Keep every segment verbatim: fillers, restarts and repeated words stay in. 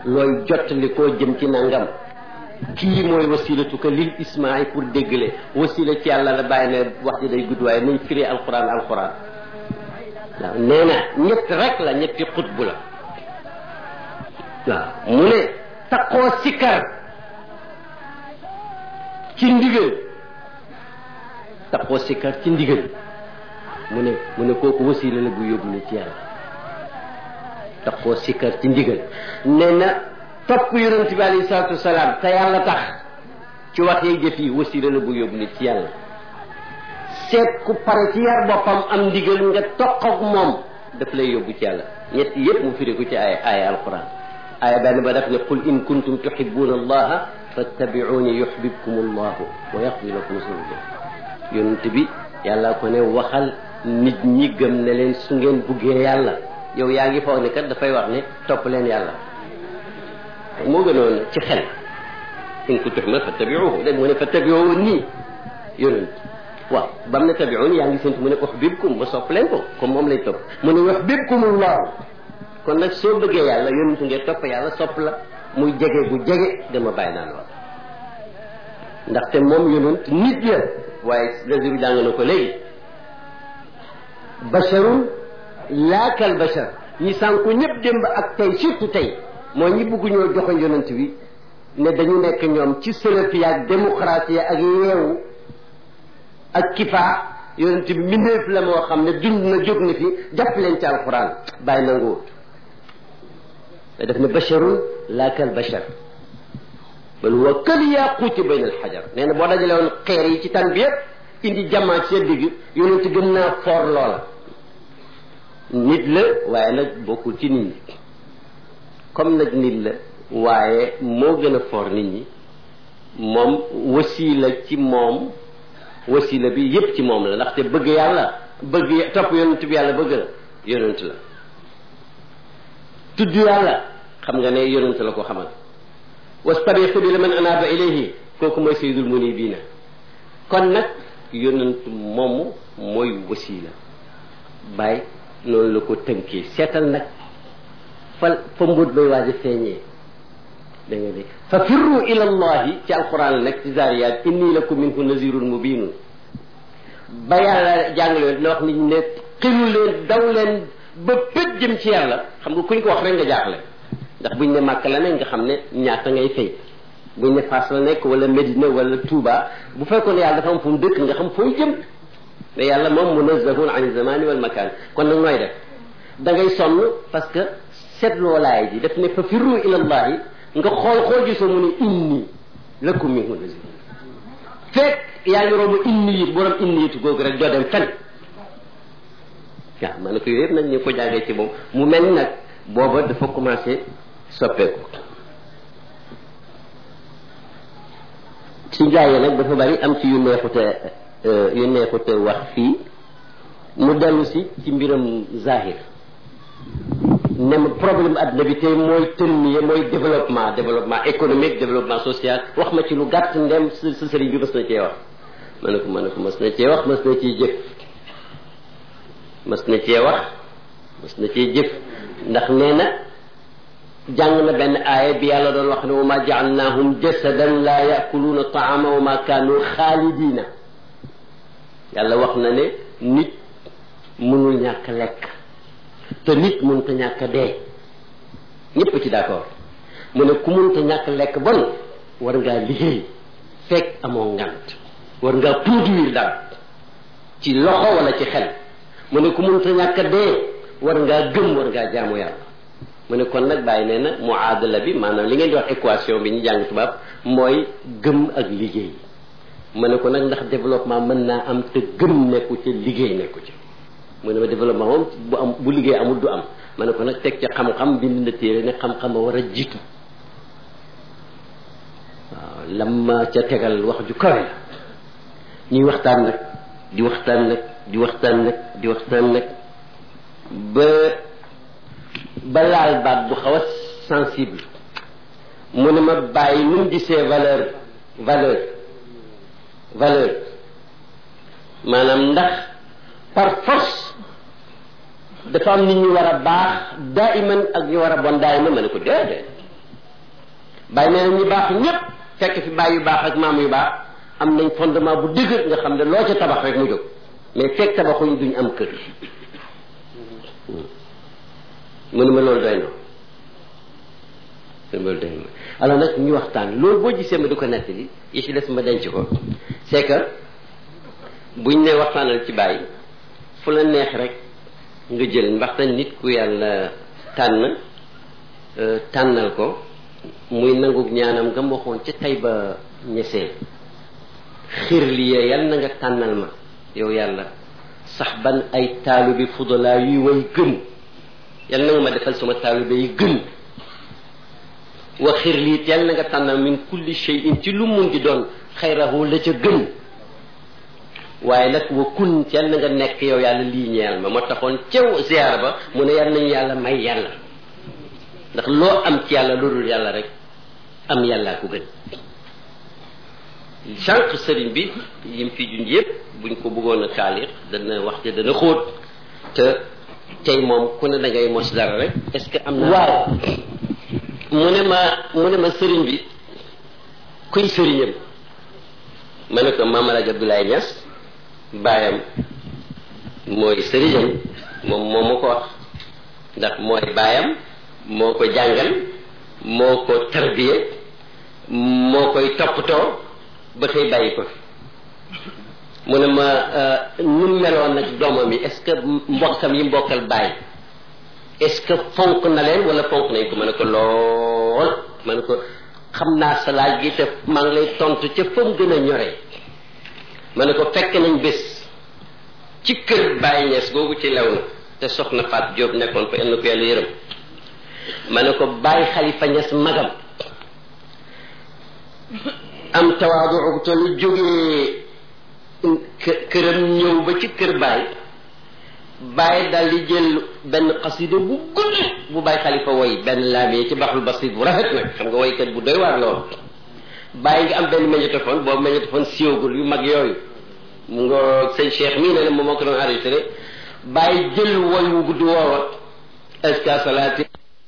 looy jottali koo jëm ci nangam kii mooy wasilatu ka lil ismaai pour déggale wasila ci yàlla la bàyyi ne wax ji day gudd waaye nañ firi alquran alquran waaw nee na ñett rek la ñetti xutbu la waaw mu ne taqoo sikkar ci ndigal taqoo sikkar ci ndigal mu ne mu ne kooku wasila la bu yóbbu la ci yàlla taqoo sikkar ci ndigal nee na topp yonent bi alayhi salaatu wasalaam te yàlla tax ci wax yi jëf yi wasila la bu yóbbu nit ci yàlla seet ku pare ci yar boppam am ndigal nga toq ak moom daf lay yóbbu ci yàlla ñett yépp mu firi ko ci ay aaya alquran aaya benn ba daf ne qul in kuntum tuhibbuna allaha fattabi'uni yuhbibkum allahu wa yaghfir lakum dhunubakum yonent bi yàlla ko ne waxal nit ñi gëm ne leen su ngeen buggee yàlla yow yaa ngi foog ne kat dafay wax ne topp leen yàlla moo gënoon ci xel in kuntum tuhibbuna fattabi'uhu dégg mu ne fattabi'uhu nii yonent waaw bam ne tabi'uni yaa ngi séntu mu ne uhbibkum ma sopp leen ko comme moom lay topp mu ne yuhbibkumullah kon nag soo bëggee yàlla yonentu ngeen topp yàlla sopp la muy jege bu jege dama bàyyi naan wax ndaxte moom yonent nit la waaye lasiru jàng na ko léegi basharun laa kal bashar ñi sànku ñëpp démb ak tey surtout tey mooy ñi bëgg ñoo joxoñ yonent bi ne dañu nekk ñoom ci salafi ak démocratie ak yeewu ak kifaa yonent bi mbindeef la moo xam ne dund na jóg na fi jàpp leen ci alquran bàyyi nanguwut te def ne basharun laa kal bashar bal huwa kal yaquuti bayna alxajar nee na boo dajale woon xeer yi ci tan bi yëpp indi jamaa ci seen digg yonent gën naa foor loola nit la waaye nag bokkul ci nit ñi comme nag nit la waaye moo gën a foor nit ñi moom wasiila ci moom wasila bi yépp ci moom la ndaxte bëgg yàlla bëgg topp yonent bi yàlla bëgg la yonent la tudd yàlla xam nga ne yonent la ko xamal wastabi sabila man anaaba ilayhi kooku mooy sayyidul munibina kon nag yonent moomu mooy wasila bàyyi noonu la ko tënkee seetal nag fa fa mbóot bay waaj a feeñee da nga dégg fa firru ila allahi ci alquran nag ci zariyat inni lakum minhu nazirun mubinun ba yàlla jàngale dina wax nit ñi ne xilu leen daw leen ba pët jëm ci yàlla xam nga kuñ ko wax rek nga jaaxle ndax buñ ne Màkka la nekk nga xam ne ñaata ngay fay buñ ne Fass la nekk wala Medina wala Touba bu fekkoon ne yàlla dafa am fu mu dëkk nga xam fooy jëm mais yàlla moom munazzahun an zamani wal makan kon nag nooy def da ngay sonn parce que seetloo laay ji daf ne fa firru ila allahi nga xool xool gisoo mu ne inni lakum minhu nazir fekk yaa ngi romb inni it borom inni it googu rek doo dem fen waaw ma ne ko yooyu yëpp nag ñu ko jàngee ci moom mu mel ni nag booba dafa commencé soppeeku ci jaayee nag dafa bari am ci yu neexute yu neexute wax fii mu dellu si ci mbiram zahir ne ma problème adduna bi tey mooy tënmiye mooy développement développement économique développement social wax ma ci lu gàtt ndem sa sa sëriñ bi mas na cee wax ma ne ko ma ne ko mas na cee wax mas na cee jëf mas na cee wax mas na cee jëf ndax nee na jàng na benn aaya bi yàlla doon wax ne wa ma jaalnaahum jasadan laa yakuluuna taama wa ma kaanu xaalidina yàlla wax na ne nit mënul ñàkk lekk te nit mënut a ñàkk dee ñëpp ci d'accord mu ne ku mënut a ñàkk lekk bon war ngaa liggéey fekk amoo ngant war ngaa produire dara ci loxo wala ci xel mu ne ku mënut a ñàkk dee war ngaa gëm war ngaa jaamu yàlla mu ne kon nag bàyyi nee na muadala bi maanaam li ngeen di wax équation bi ñu jàng tubaab mooy gëm ak liggéey mu ne ko nag ndax développement mën naa am te gëm nekku ci liggéey nekku ci mu ne ma développement moom bu am bu liggéey amul du am ma ne ko nag teg ca xam-xam bind na téere ne xam-xam a war a jiitu waaw lam ma ca tegal wax ju kawe la ñuy waxtaan nag di waxtaan nag di waxtaan nag di waxtaan nag ba ba laal baat bu xaw a sensible mu ne ma bàyyi nu mu gisee valeur valeur valeur maanaam ndax par force dafa am nit ñu war a baax daa iman ak ñu war a bon daa iman ma ne ko déedéet bàyyi nee na ñu baax ñëpp fekk fi bàyyi yu baax ak maam yu baax am nañ fondement bu dëgër nga xam ne loo ca tabax rek mu jóg mais fekk tabaxuñ duñ am kër mënuma loolu doy na loolu doy na alors nag ñu waxtaan loolu boo gisee ma di ko nettali yi ci des ma denc ko c'est que buñ ne waxtaanal ci bàyyi fu la neex rek nga jël ndaxte nit ku yàlla tànn tànnal ko muy nangu ñaanam nga waxoon ca tay ba ñesee xir li yee yal na nga tànnal ma yow yàlla sax ban ay taalibe fudalaa yuy way gën yal na nga ma defal sama taalibe yi gën wa xir lii yal na nga tànnal min kulli shay'in ci lu mun di doon xayrahu la ca gën waaye nag wa kun yal na nga nekk yow yàlla lii ñeel ma ma taxoon cew ziar ba mu ne yal nañu yàlla may yàlla ndax loo am ci yàlla loolul yàlla rek am yàllaa ko gën sànq sëriñ bi yim fi junj yëpp buñ ko bëggoon a kaalir dana wax te dana xóot te tey moom ku ne da ngay mos dara rek est-ce que am na waaw mu ne ma mu ne ma sëriñ bi kuy sëriñam ma ne ko Maam Alaaji Abdoulaye Niass baayam mooy sëriñam moom moo ma ko wax ndax mooy baayam moo ko jàngal moo ko tarbiye moo koy toppatoo ba tey bàyyi ko mu ne ma nu meloon nag doomam yi est-ce que mbokkam yi mbokkal bàyyi est-ce que fonk na leen wala fonk nañ ko ma ne ko lool ma ne ko xam naa sa laaj gi te maa ngi lay tontu ca fa mu gën a ñoree ma ne ko fekk nañ bés ci kër Baye Niass googu ci lew na te soxna Faat Diop nekkoon fa yal na ko yàlla yërëm ma ne ko Baye Khalifa Niass magam am tawaadu te lu jógee këram ñëw ba ci kër Baye Baye daal di jël benn xasida bu gudd bu Baye Khalifa woy benn laamee ci baxul basit bu rafet nag xam nga woykat bu doy waar la woon Baye ngi am benn magnétophone boobu magnétophone siwagul yu mag yooyu mu nga sëñ Cheikh mii ne ne moom moo ko doon enregistré Baye jël woy wu gudd woowa eska salaati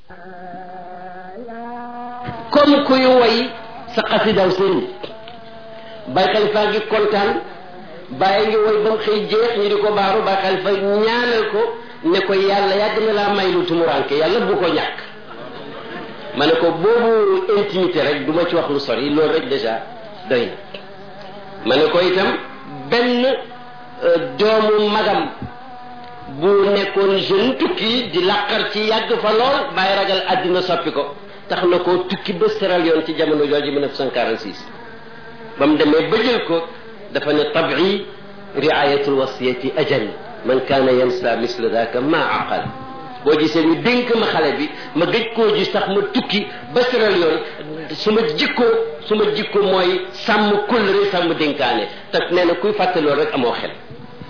comme kuy woy sa xasidaw sëriñ Baye Khalifa ngi kontaan Baye ngi woy ba mu xëy jeex ñu di ko baaru Baye Khalifa ñaanal ko ne ko yàlla yàgg na laa may lu tumuranke yàlla bu ko ñàkk ma ne ko boobu intimité rek du ma ci wax lu sori loolu rek déjà doy na ma ne ko itam benn doomu magam bu nekkoon jeune tukki di làqar ci yàgg fa lool Baye ragal àddina soppi ko tax na ko tukki ba Sierra Leone ci jamono jooju mille neuf cent quarante-six ba mu demee ba jël ko dafa ne tabi riayatul wasiyati ajal man kaana yansa misla daka ma aqal boo gisee ñu dénk ma xale bi ma gëj koo ji sax ma tukki ba Sierra Leone su ma jikkoo su ma jikko mooy sàmm kóllëre sàmm dénkaane te nee na kuy fàtte loolu rek amoo xel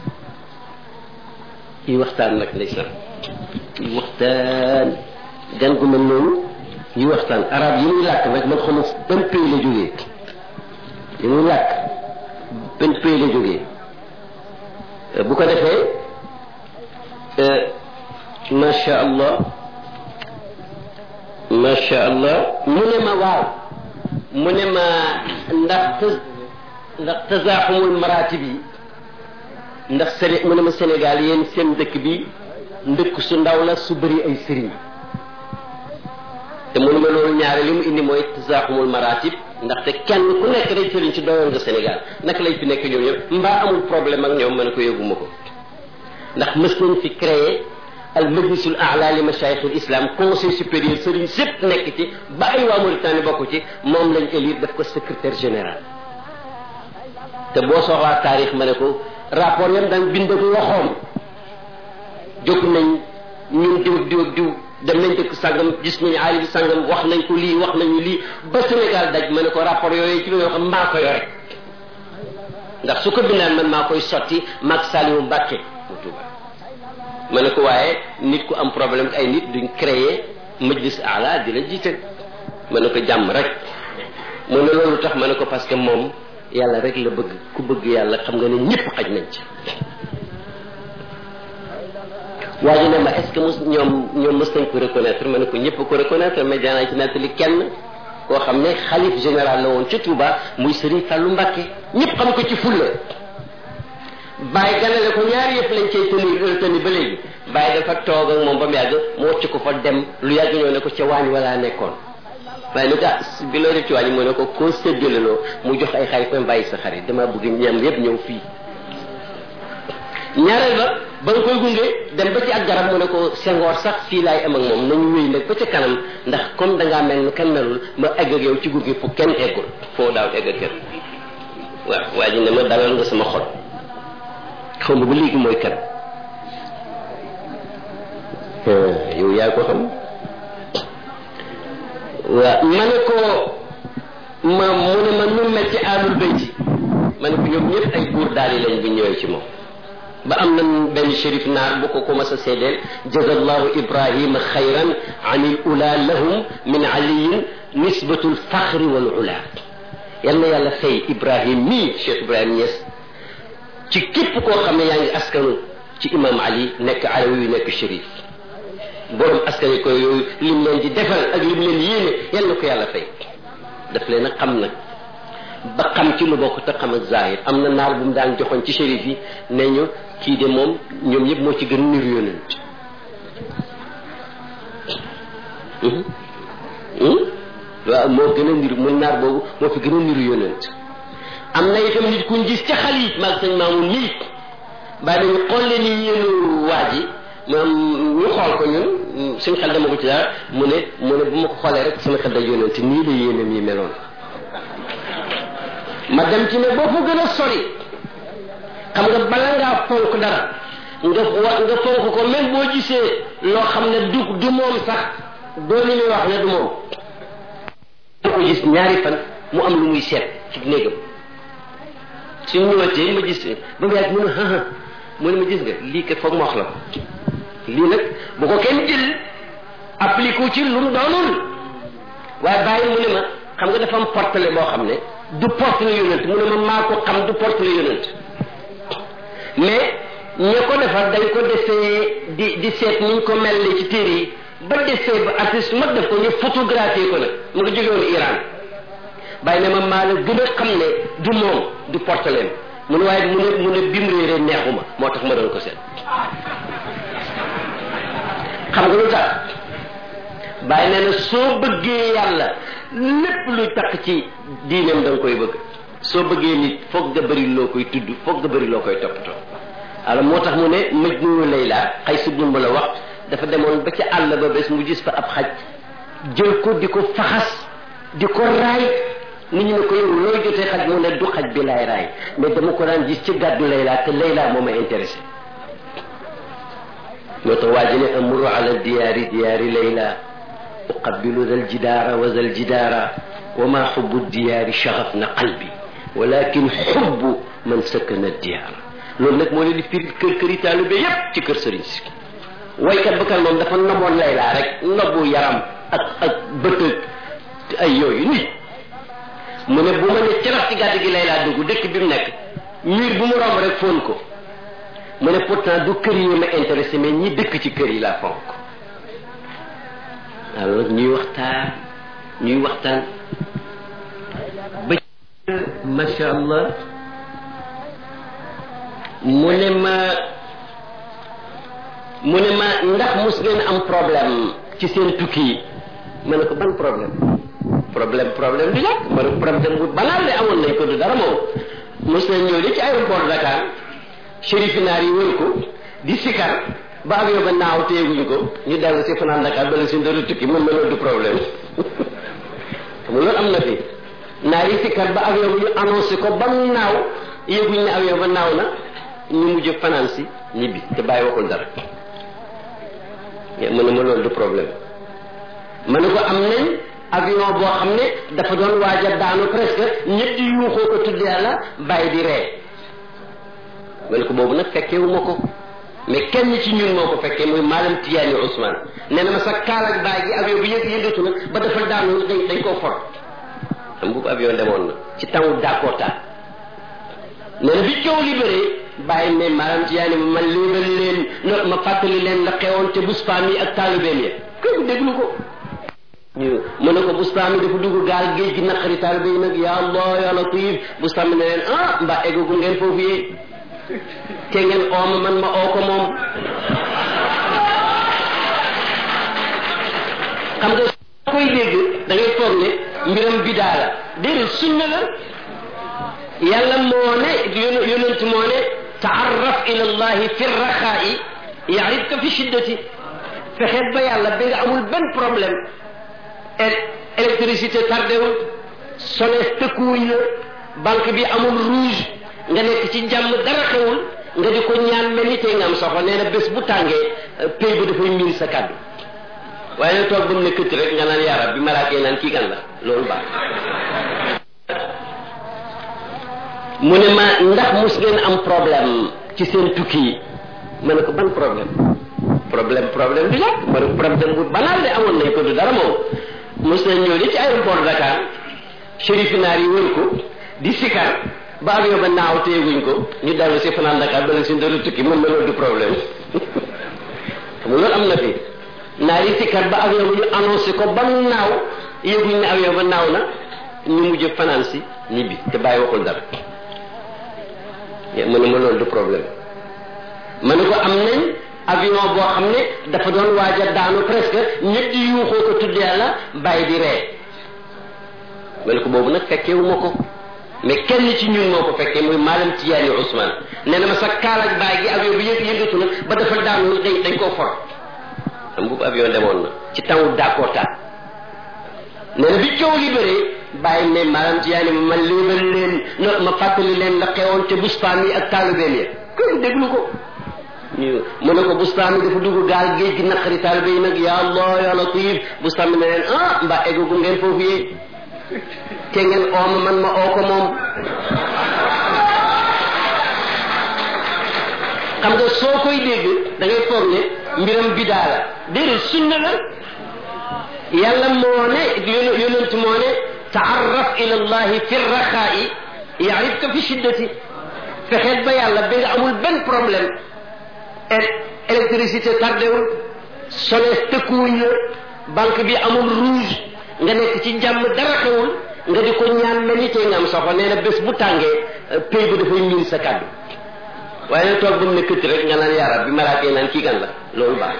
yi waxtaan nag ndeysaan yi waxtaan gan gu mel noonu yi waxtaan arab yi muy làkk nag man xamul ban pays la jógee yi muy làkk ban pays la jógee bu ko defee macha allah macha allah mu ne ma waaw mu ne ma ndax ndax tazaaxumul maratib yi ndax Séné mu ne ma Sénégal yéen seen dëkk bi ndëkk su ndaw la su bëri ay sëriñ te mu ne ma loolu ñaare li mu indi mooy tazaaxumul maratib ndaxte kenn ku nekk day sëriñ ci doyoon nga Sénégal naka lañ fi nekk ñoom ñëpp mbaa amul problème ak ñoom ma ne ko yëguma ko ndax mës nañ fi créé al majlisul a'la li mashayikh al islam conseil supérieur sëriñ sépp nekk ci ba ay waa Mauritanie bokk ci moom lañ élire def ko secrétaire général te boo soxlaa taarix ma ne ko rapport yam daan bind ko waxoon jóg nañ ñun diw diw diw dem nañ dëkk sàngam gis nañu aali bi sàngam wax nañ ko lii wax nañu lii ba Sénégal daj ma ne ko rapport yooyu ci la yoo xam maa ko yore ndax su ko bindaan man maa koy sotti maag Saliou Mbacke mu Tuuba ma ne ko waaye nit ku am problème ak ay nit duñ créer majlis ala di la jiite ma ne ko jàmm rek mu ne loolu tax ma ne ko parce que moom yàlla rek la bëgg ku bëgg yàlla xam nga ne ñëpp xaj nañ ci waaye ne ma est-ce que mos ñoom ñoom mos nañ ko reconnaître ma ne ko ñëpp ko reconnaître mais daanaa ci nettali kenn koo xam ne xalif général la woon ca Touba muy Serigne Fallou Mbacké ñëpp xam ko ci fulla bàyyi ganale ko ñaari yëpp lañ cay tëni tëni ba léegi bàyyi dafa toog ak moom ba mu yàgg mu wacc ko fa dem lu yàgg ñëw ne ko ca waañ wala nekkoon waaye nag ah bi loo def ci waañ mu ne ko koo séddaleloo mu jox ay xarit ko bàyyi sa xarit dama bëgg ñam yëpp ñëw fii ñaareel ba ba nga koy gunge dem ba ci ak garab mu ne ko Senghor sax fii laay am ak moom nañu wéy nag ba ca kanam ndax comme dangaa mel ni kenn melul ma egg ak yow ci gunge fu kenn eggul foo daaw egg ak kenn waaw waa ji ne ma dalal nga sama xol xaw ma ba léegi mooy kan yow yaa ko xam waaw ma ne ko ma mu ne ma nu mel ci alul bayti ma ne ko ñoom ñëpp ay buur daal yi lañ bu ñëwee ci moom ba am na benn shérif naar bu ko ko mas a seedeel jazallahu ibrahima xayran an il ula lahum min aliyin nisbatu lfaxri wal ula yal na yàlla fay ibrahim mii cheikh ibrahim Niass ci képp koo xam ne yaa ngi askanu ci imam ali nekk alawi yu nekk shérif borom askan yi koy yooyu lim leen di defal ak lim leen yéene yal na ko yàlla fay daf leen a xam nag ba xam ci lu bokk te xam ak zahir am na naar bu mu daan joxoon ci shérif yi ne ñu kii de moom ñoom ñëpp moo ci gën a niru yonent waaw moo gën a niru mu naar boobu moo fi gën a niru yonent am na itam nit kuñ gis ca xal yi maag sëñ Maamun nii bàyyi dañu xool leen ni yéenu waa ji maam ñu xool ko ñun suñ xel dama ko ci dara mu ne mu ne bu ma ko xoolee rek sama xel da yonent nii la yéenam yi meloon ma dem ci ne boo fa gën a sori xam nga bala ngaa fonk dara nga wa nga fonk ko même boo gisee loo xam ne du du moom sax doo li muy wax ne du moom ma ko gis ñaari fan mu am lu muy seet ci néegam suñ ñëwatee ma gis ba mu yàgg mu ne aa mu ne ma gis nga lii kat foog ma wax la ko lii nag bu ko kenn jël appliqué ci lu mu doonul waaye bàyyi mu ne ma xam nga dafa am portele boo xam ne du portele yonent mu ne ma maa ko xam du portele yonent mais ña ko defar dañ ko defee di di seet niñ ko mel ci téere yi ba defee ba artiste ma def ko ñu photographier ko nag mu ngi jóge woon Iran bàyyi ne ma maa la gën a xam ne du moom du porteleem mu ne waaye mu ne mu ne bim réeree neexuma moo tax ma doon ko seet xam nga lu tax bàyyi nee na soo bëggee yàlla lépp luy takk ci diineem da nga koy bëgg soo bëggee nit foog nga bëri loo koy tudd foog nga bëri loo koy toppatoo alors moo tax mu ne Majnunu Layla xay subnul ma la wax dafa demoon ba ca àll ba bés mu gis fa ab xaj jël ko di ko faxas di ko raay nit ñi ne ko yow looy jotee xaj mu ne du xaj bi laay raay mais dama ko daan gis ci gàddu Layla te Layla moo ma intéressé moo tax waa ji ne amuru ala diyaari diyaari Layla uqabilu zal jidaara wa zal jidaara wa ma xubbu diyaari shaxaf na qalbi walakin xubbu man sakkana diyaara loolu nag moo leen di firi kër këri taalibe yépp ci kër sëriñ si waykat ba kan moom dafa noboon Layla rek nobu yaram ak ak bëtëg ay yooyu nit mu ne bu ma ne carax ci gàdd gi Layla dugg dëkk bi mu nekk miir bu mu romb rek foon ko mu ne pourtant du kër yi ma intéressé mais ñi dëkk ci kër yi laa fonk alors ñuy waxtaan ñuy waxtaan ba macha allah mu ne ma mu ne ma ndax mus ngeen am problème ci seen tukki yi ma ne ko ban problème problème problème du ñàkk ma ne problème bu banal de amoon nañ ko du dara moom mus nañ ñëw li ci aéroport Dakar chérifi naar yi wër ko di sikar ba avion ba naaw téyeguñ ko ñu dellu si fanaan Dakar bala suñ dara tukki mën na loolu du problème xam nga loolu am na fi naar yi sikar ba avion bi ñu annoncé ko ba mu naaw yëguñ ne avion ba naaw na ñu mujj fanaan si ñibbi te bàyyi waxul dara mën na ma loolu du problème ma ne ko am nañ avion boo xam ne dafa doon waaj a daanu presque ñëpp di yuuxoo ko tudd yàlla bàyyi di ree ma ne ko boobu nag fekkeewu ma ko mais kenn ci ñun moo ko fekkee muy maalam Tiyaani Ousmane nee na ma sa kaal ak baay gi avion bi yëg yëngatu na ba dafa daanu dañ dañ koo for xam boobu avion demoon na ci tawu Dakota nee na bi coow li bëree bàyyi ne maalam Tiyaani ma léebal leen no ma fàttali leen la xewoon te bus faam yi ak taalibeem ya kooku déglu ko mu ne ko bustaami dafa dugg gaal géej gi naqari taalibe yi nag ya allah ya latif bustaami ne leen ah mbaa eggagu ngeen foofu yee te ngeen ooma man ma oo ko moom xam nga soo koy dégg da ngay foog ne mbiram bidaa la déedéet sunna la yàlla moo ne yonent moo ne taarraf ila allahi fi raxaa'i yaarifka fi shiddati fexeet ba yàlla bi nga amul benn problème électricité tardewul soleil tëkkuwuñ la banque bi amul rouge nga nekk ci jàmm dara xewul nga di ko ñaan mel ni tey nga am soxla nee na bés bu tàngee pay ba dafay miin sa kàddu waaye nag toog ba mu ne këtt rek nga naan yaarab bi malaaka yi naan kii kan la loolu baax mu ne ma ndax mus ngeen am problème ci seen tukki yi ma ne ko ban problème problème problème bi la ma ne ko problème bu banal de amoon nañ ko du dara moom mos nañ ñëw di ci aéroport Dakar chérif naar yi wër ko di sikar ba avion ba naaw téyeguñ ko ñu dellu si fanaan Dakar ba leen si dara tukki mën na loolu du problème xam nga loolu am na fi naar yi sikar ba avion ba ñu annoncé ko ba mu naaw yëguñ ne avion ba naaw na ñu mujj fanaan si ñibbi te bàyyi waxul dara mu ne ma loolu du problème ma ne ko am nañ avion boo xam ne dafa doon waaj a daanu presque ñett di yuuxoo ko tudd yàlla bàyyi di ree ma ne ko boobu nag fekkewu ma ko mais kenn ci ñun moo ko fekkee muy maalam Tijaani Ousmane nee na ma sa kaal ak bàyyi gi avion bi yëg yëngatu na ba dafa daanu dañ dañ koo for xam boobu avion demoon na ci tawu Dakota nee na bi coow li bëree bàyyi ne maalam Tijaani ma man léebal leen no ma fàttali leen la xewoon te bustaan yi ak taalibeen ya kër déglu ko ñu mu ne ko bustaan bi dafa dugg gaal géej gi naqari taalibe yi nag ya allah ya latif bustaan bi ne leen ah mbaa eggagu ngeen foofu yee te ngeen ooma man ma oo ko moom xam nga soo koy dégg da ngay foog ne mbiram bidaa la déedéet sunna la yàlla moo ne yonent moo ne taarraf ila allahi fi raxaa'i yaarifka fi shiddati fexeet ba yàlla bi nga amul benn problème électricité tardewul soleil tëkkuwuñ la banque bi amul rouge nga nekk ci jàmm dara xewul nga di ko ñaan mel ni tey nga am soxla nee na bés bu tàngee pay ba dafay miin sa kàddu waaye nag toog ba mu ne këtt rek nga naan yaarab bi malaaka yi naan kii kan la loolu baax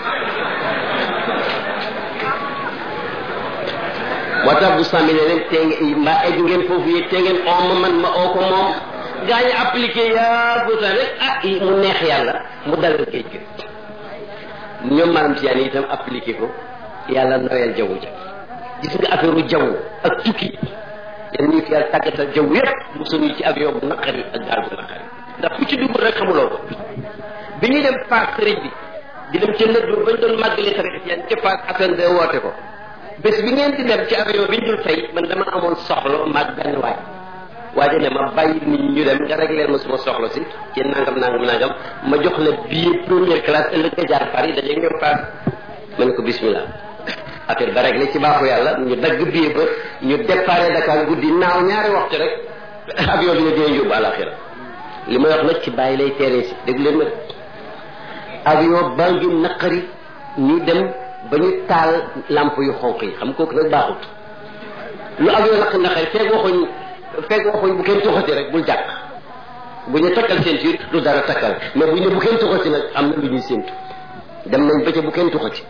moo tax bu sàmmi ne leen tee ngeen mbaa egg ngeen foofu yi te ngeen om man ma oo ko moom gaa ñi appliqué yaa bu rek ah mu neex yàlla mu dalal géej gi ñoom maanaam ci yaan itam appliqué ko yàlla noyal jaww ja gis nga affaire u jaww ak tukki yéen ñu ko yàlla tàggatal jaww yëpp mu suñu ci avion bu naqari ak gaal bu naqari ndax ku ci dugg rek xamuloo ko bi ñuy dem Fass sëriñ bi di dem ca nëdd bañ doon màggalee tamit yéen ca Fass Assane de woote ko bés bi ngeen di dem ci avion bi ñu dul fay man dama amoon soxla maag benn waay waaye ne ma bàyyi nit ñu dem nga réglé ma suma soxla si ci nangam nangam nangam ma jox la billet première classe ëllëg nga jaar Paris daje ñëw Fass ma ne ko bismillah affaire ba réglé ci baaxu yàlla ñu dagg billet ba ñu déparé Dakar guddi naaw ñaari waxtu rek avion bi ne dina yóbbu àlaxira li may wax nag ci bàyyi lay teeree si dégg leen ma avion baa ngi naqari ñu dem ba ñu taal lamp yu xonq yi xam kooku nag baaxut lu avion naq naqari feeg waxuñ feeg waxuñ bu kenn tuxati rek bul jàq bu ñu takkal ceinture lu dara takkal mais bu ñu ne bu kenn tuxati nag am na lu ñuy séentu dem nañ ba ca bu kenn tuxati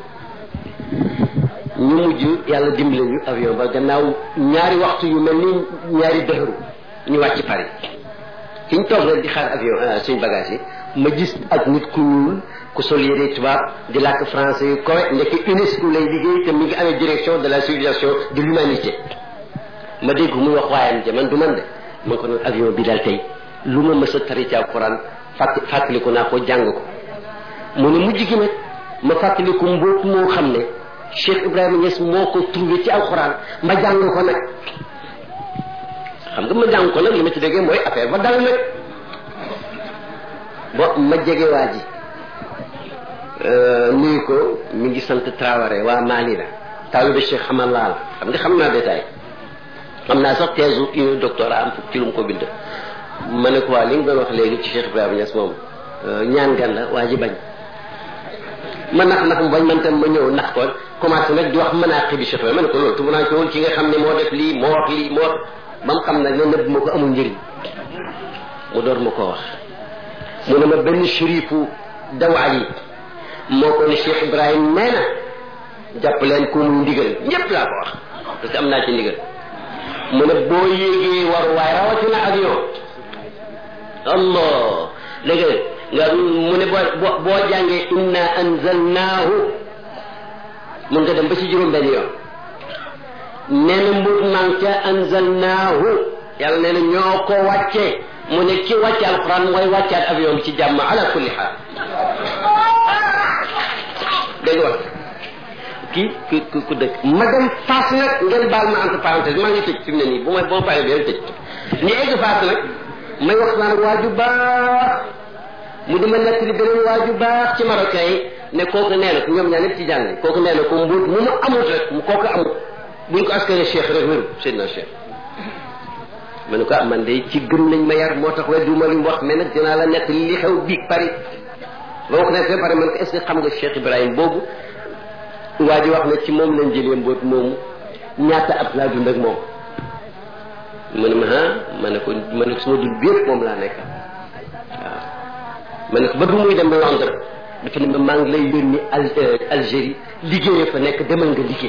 ñu mujj yàlla dimbale ñu avion ba gannaaw ñaari waxtu yu mel ni ñaari dëxëru ñu wàcc Paris fi ñu toog rek di xaar avion suñ bagage yi ma gis ak nit ku ñuul ku sol yére tubaab di làkk français yu kowe ndekk UNESCO lay liggéey te mi ngi amee direction de la civilisation de l'humanité ma dégg muy wax waayam ja man du man de man ko noonu avion bi daal tey lu ma mës a tari ci alquran fàtt fàttaliku naa ko jàng ko mu ne mujj gi nag ma fàttaliku mbóot moo xam ne Cheikh Ibrahima Niass moo ko trouvé ci alquran ma jàng ko nag xam nga ma jàng ko nag li ma ci déggee mooy affaire ba dal nag bo ma jege waa ji nuyu ko mi ngi sant Traoré waa Mali la taalibe Cheikh xamal laa la xam nga xam naa détail xam naa sax thèse u doctorat am ci lu mu ko bind ma ne ko waa li nga doon wax léegi ci Cheikh Ibrahima Niass moom ñaan gan la waa ji bañ ma nax nax mu bañ man tam ma ñëw nax ko commencé nag di wax manaqib bi Cheikh ma ne ko loolu tumu naa ko woon ki nga xam ne moo def lii moo wax lii moo wax ba mu xam nag ne nëbb ma ko amul njëriñ mu door ma koo wax mu ne ma benn shérifu dawaa yi moo ko ne Cheikh Ibrahim nee na jàpp leen ko muy ndigal ñëpp laa ko wax parce que am naa ci ndigal mu ne boo yéegee war waaye rawatina avion allah léegi nga mu ne boo boo jàngee inna anzalnaahu mun nga dem ba ci juróom benn yoon nee na mbut man ca anzalnaahu yàlla nee na ñoo ko wàccee mu ne ki wàcce alquran mooy wàccaat avion bi ci jàmm ala kulli xaal dégg wax kii ku ku dëkk ma dem Fass nag ngeen baal ma entre parenthèse maa ngi tëj fi mu ne nii bu may boo paree bi tëj ñu egg Fass nag may wax naan waaju baax mu di ma nekk li beneen waaju baax ci marocain yi ne kooku nee na ko ñoom ñaar ñëpp ci jàng kooku nee na ko mbuut mu mu amut rek mu kooku amut buñ ko askane Cheikh rek wéru Seydina Cheikh ma ne ko ah man de ci gëm lañ ma yar moo tax weddu ma li mu wax mais nag dinaa la nekk li xew biig Paris ba ma ko nekk ba pare man ko est-ce que xam nga Cheikh Ibrahim boobu waa ji wax ne ci moom lañ jëlee mboot moomu ñaata at laa dund ak moom mu ne ma ah ma ne ko ma ne ko suma dund bi yëpp moom laa nekk waaw ma ne ko ba du muy dem Londres dafa ne ma maa ngi lay yónni al Algérie liggéeyee fa nekk demal nga liggéey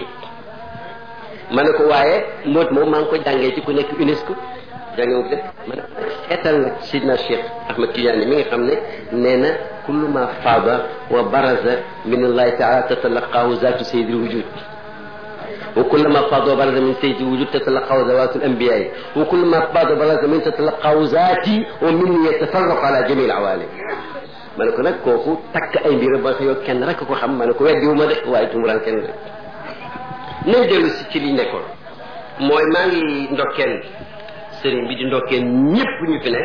ma ne ko waaye mboot moom maa ngi ko jàngee ci ku nekk UNESCO jàngee wu def ma ne ko seetal nag Sidna Cheikh Ahmed Tidiane mi nga xam ne nee na kullu ma faada wa baraza min allahi taala tatalaqaahu zaatu sayyidil wujud wa kullu ma faada wa baraza min sayyidil wujud tatalaqaahu zawaatul anbiyaa wa kullu ma faada wa baraza min tatalaqaahu zaati wa minni yatafarraqu ala jamii al awaalim ma ne ko nag kooku takk ay mbir ba yow kenn rek ko xam ma ne ko weddiwu ma de waaye tumuraan kenn rek nañ dellu si ci li nekkoon mooy maa ngi ndokkeen sëriñ bi di ndokkeen ñëpp ñu fi ne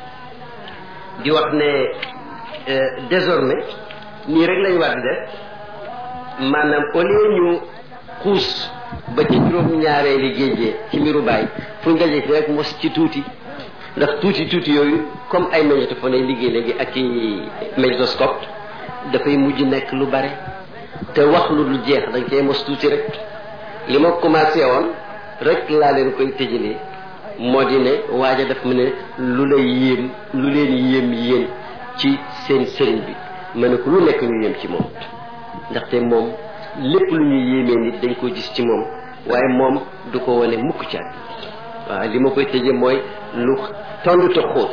di wax ne désormais nii rek lañu war di def maanaam au lieu ñu xuus ba ci juróom ñaareeli géejee ci mbiru bàyyi fu ñu dajee fi rek mos ci tuuti ndax tuuti tuuti yooyu comme ay magnétophone ay liggéey léegi ak i magnétoscope dafay mujj nekk lu bare te wax lu lu jeex dañ cee mos tuuti rek li ma commencé woon rek laa leen koy tëjalee moo di ne waaja daf mu ne lu lay yéem lu leen yéem yéen ci seen sëriñ bi ma ne ko lu nekk ñu yéem ci moom ndaxte moom lépp lu ñuy yéemee nit dañ ko gis ci moom waaye moom du ko wane mukk ci at waaw li ma koy tëjee mooy lu tondu te xóot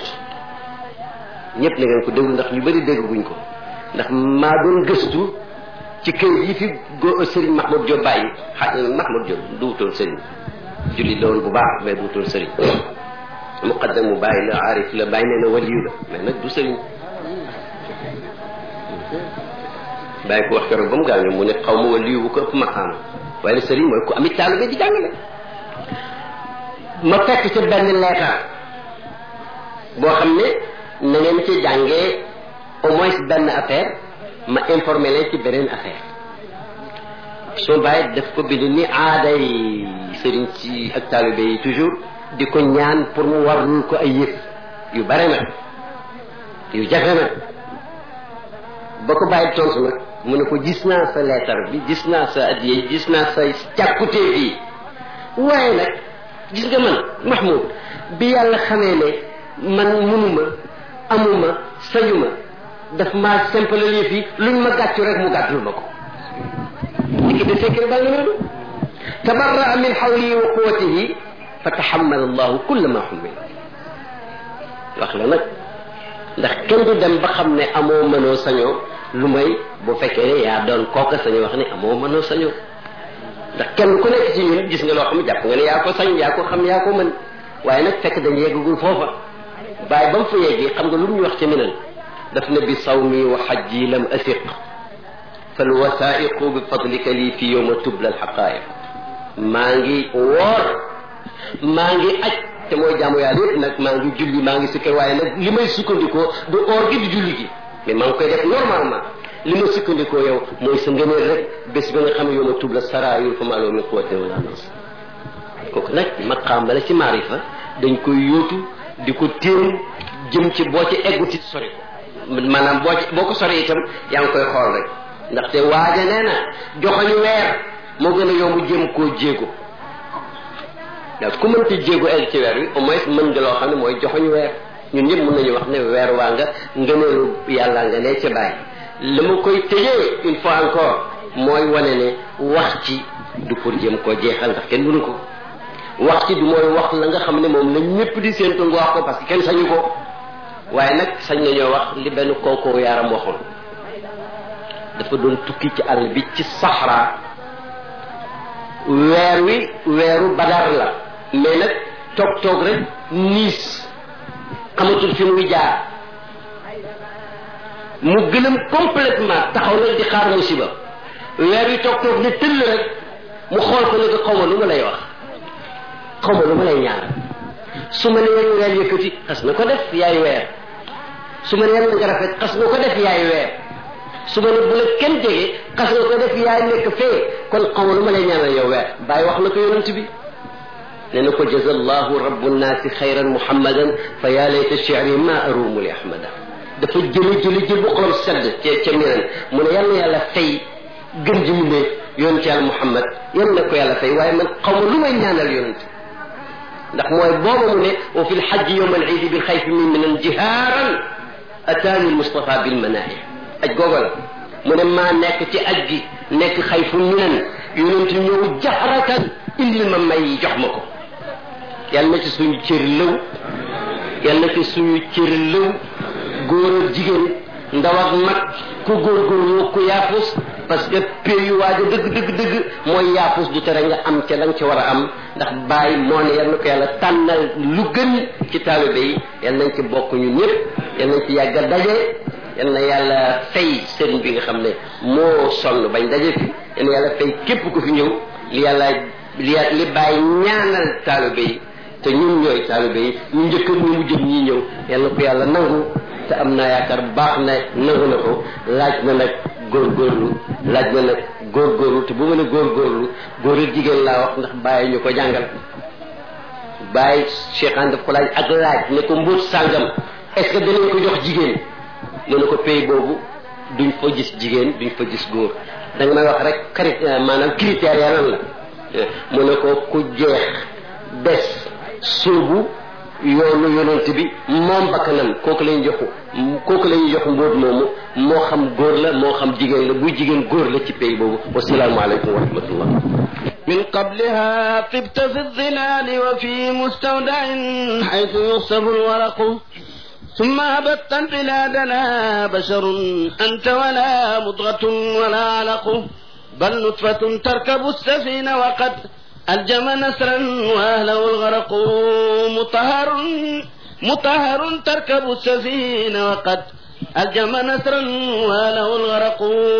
ñëpp na ngeen ko déglu ndax ñu bëri dégguñ ko ndax maa doon gëstu ci këyit yi fi go Serigne Mahmoud Diop bàyyi xa Mahmoud Diop du wutoon Serigne julli la woon bu baax mais du wutoon Serigne muqaddam mu bàyyi la aarif la bàyyi nee na waliyu la mais nag du Serigne bàyyi ko wax keroog ba mu gaañoo mu ne xaw ma waliyu bu ko ëpp maqaama waaye nag Serigne mooy ku amit taalibe di jàngale ma fekk ca benn leetar boo xam ne na ngeen ci jàngee au moins benn affaire ma informé leen ci beneen affaire soo bàyyi daf ko bind ni aaday sëriñ ci ak taalibe yi toujours di ko ñaan pour mu warlul ko ay yëf yu bare nag yu jafe nag ba ko bàyyi tontu nag mu ne ko gis naa sa leetar bi gis naa sa addiye gis naa sa càkkutee bi waaye nag gis nga man Mahmoud bi yàlla xamee ne man munuma amuma sañuma daf maa simple yëf yi luñ ma gàccu rek mu gàttul ma ko dikki de secret baa ngi noonu tabarraa min xawlihi wa quwatihi fa taxammala allahu kulla ma xummil wax la nag ndax kenn du dem ba xam ne amoo mënoo sañoo lu may bu fekkee ne yaa doon kooka sañoo wax ne amoo mënoo sañoo ndax kenn ku nekk ci ñun gis nga loo xam ne jàpp nga ne yaa ko sañ yaa ko xam yaa ko mën waaye nag fekk dañ yeggagul foofa bàyyi ba mu fa yeggee xam nga lu mu ñu wax ci minan daf ne bi sawmi wa xajji lam asiq fal wasaiqu bi fadlika lii fi yowma tubla alxaqaiq maa ngi woor maa ngi aj te mooy jaamu yàlla yëpp nag maa ngi julli maa ngi sikkar waaye nag li may sukkandikoo du oor gi du julli gi mais maa ngi koy def normalement li ma sukkandikoo yow mooy sa ngëneel rek bés ba nga xam ne yowma tubla saraayir fa maaloo min quwwatin wala nas kooku nag maqaam la ci maarifa dañ koy yóotu di ko téen jëm ci boo ci egguti sori ko maanaam boo ci boo ko sori itam yaa ngi koy xool rek ndaxte waaja nee na joxoñu weer moo gën a yomb jéem koo jéego ndax ku mënti jéego egg ci weer wi au moins mën nga loo xam ne mooy joxoñu weer ñun ñëpp mën nañu wax ne weer waa nga ngëneelu yàlla nga ne ca bàyyi li ma koy tëjee une fois encore mooy wane ne wax ci du pour jéem koo jeexal ndax kenn mënu ko wax ci du mooy wax la nga xam ne moom la ñëpp di séentu nga wax ko parce que kenn sañu ko waaye nag sañ nañoo wax li benn kookoo yaaram waxoon dafa doon tukki ci àll bi ci Sahara weer wi weeru Badar la mais nag toog toog rek niis xamatul fi muy jaar mu gëlëm complètement taxaw nag di xaar musiba weer wi toog toog ne tëll rek mu xool ko ne ko xaw ma lu ma lay wax xaw ma lu ma lay ñaar su ma nee weer yëkkati xas na ko def yaay weer su ma nee nga rafet xas nga ko def yaay weer su ma ne bu la kenn jege xas nga ko def yaay nekk fee kon xaw ma lu ma lay ñaanal yow weer bàyyi wax na ko yonent bi nee na ko jazallahu rabbu nnaasi xayran muhammadan fa yaa layta shi'ri ma arumu li ahmada dafa jële jële jël bu xolam sedd ca ca miran mu ne yal na yàlla fay gën ji mu ne yonent yàlla muhammad yal na ko yàlla fay waaye man xaw ma lu may ñaanal yonent ndax mooy booba mu ne wa fi lxajji yowma alciidi bilxayfi min minan jihaaran ataani almustafa bilmanaahi aj googa la mu ne maa nekk ci aj gi nekk xayfu minan yonent ñëw jaxratan indil ma may jox ma ko yàlla na ci suñu cër lëw yàlla na ci suñu cër lëw góor ak jigéen ndaw ak mag ku góorgóorlu ku yaafus parce que pays yu waaj a dëgg dëgg dëgg mooy yaafus du tere nga am ca la nga ci war a am ndax bàyyi moo ne yal na ko yàlla tànnal lu gën ci taalibe yi yal nañ ci bokk ñun ñëpp yal nañ ci yàgg a daje yal na yàlla fay sëriñ bi nga xam ne moo sonn bañ daje fi yal na yàlla fay képp ku fi ñëw li yàlla li li bàyyi ñaanal taalibe yi te ñun ñooy taalibe yi ñu njëkk ñu mujj ñii ñëw yal na ko yàlla nangu te am naa yaakaar baax na nangu na ko laaj na nag góorgóorlu laaj na nag góorgóorlu te bu ma ne góorgóorlu góor ak jigéen laa wax ndax bàyyi ñu ko jàngal bàyyi Cheikh Anta daf ko laaj ak laaj ne ko mbóot sàngam est-ce que danañ ko jox jigéen mu ne ko pays boobu duñ fa gis jigéen duñ fa gis góor da nga may wax rek crit maanaam critères ya lan la mu ne ko ku jeex des sóobu yoonu yonent bi moom bakkanam kooku lañu joxu kooku lañu jox mbóot moomu moo xam góor la moo xam jigéen la buy jigéen góor la ci pays boobu wasalaamu aleykum wa rahmatullah من قبلها طبت في الظلال وفي مستودع حيث يخصب الورق ثم هبطت بلادنا بشر أنت ولا مضغة ولا علق بل نطفة تركب السفينة وقد ألجم نسرا وأهله الغرق مطهر مطهر تركب السفينة وقد ألجم نسرا وأهله الغرق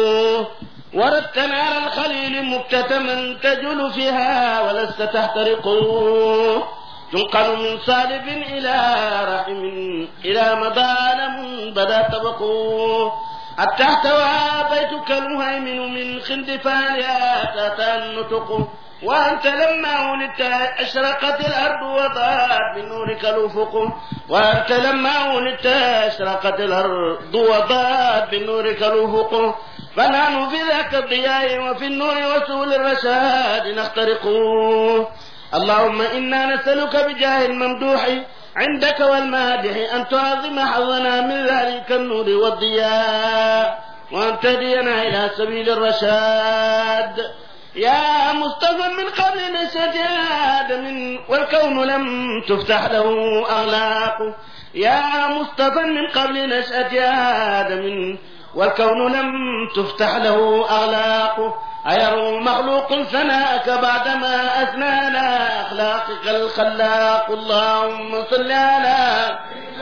وردت نار الخليل مكتتما تجول فيها ولست تحترق تنقل من صالب إلى رحم إلى مظالم بدا طبق حتى احتوى بيتك المهيمن من خندفانها تاتا النطق وأنت لما ولدت أشرقت الأرض وضاءت بنورك الأفق وأنت لما ولدت أشرقت الأرض وضاءت بنورك الأفق فنحن في ذاك الضياء وفي النور وسول الرشاد نخترق اللهم إنا نسألك بجاه الممدوح عندك والمادح أن تعظم حظنا من ذلك النور والضياء وأن تهدينا إلى سبيل الرشاد يا مصطفى من قبل نشأة آدم والكون لم تفتح له أغلاق يا مصطفى من قبل نشأة آدم والكون لم تفتح له أغلاق أيروا مخلوق ثناءك بعدما أثنى على أخلاقك الخلاق اللهم صل على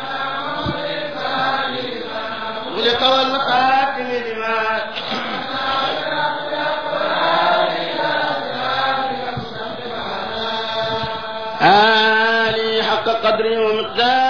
خلق والخاتم لما آلي حق قدره ومقداره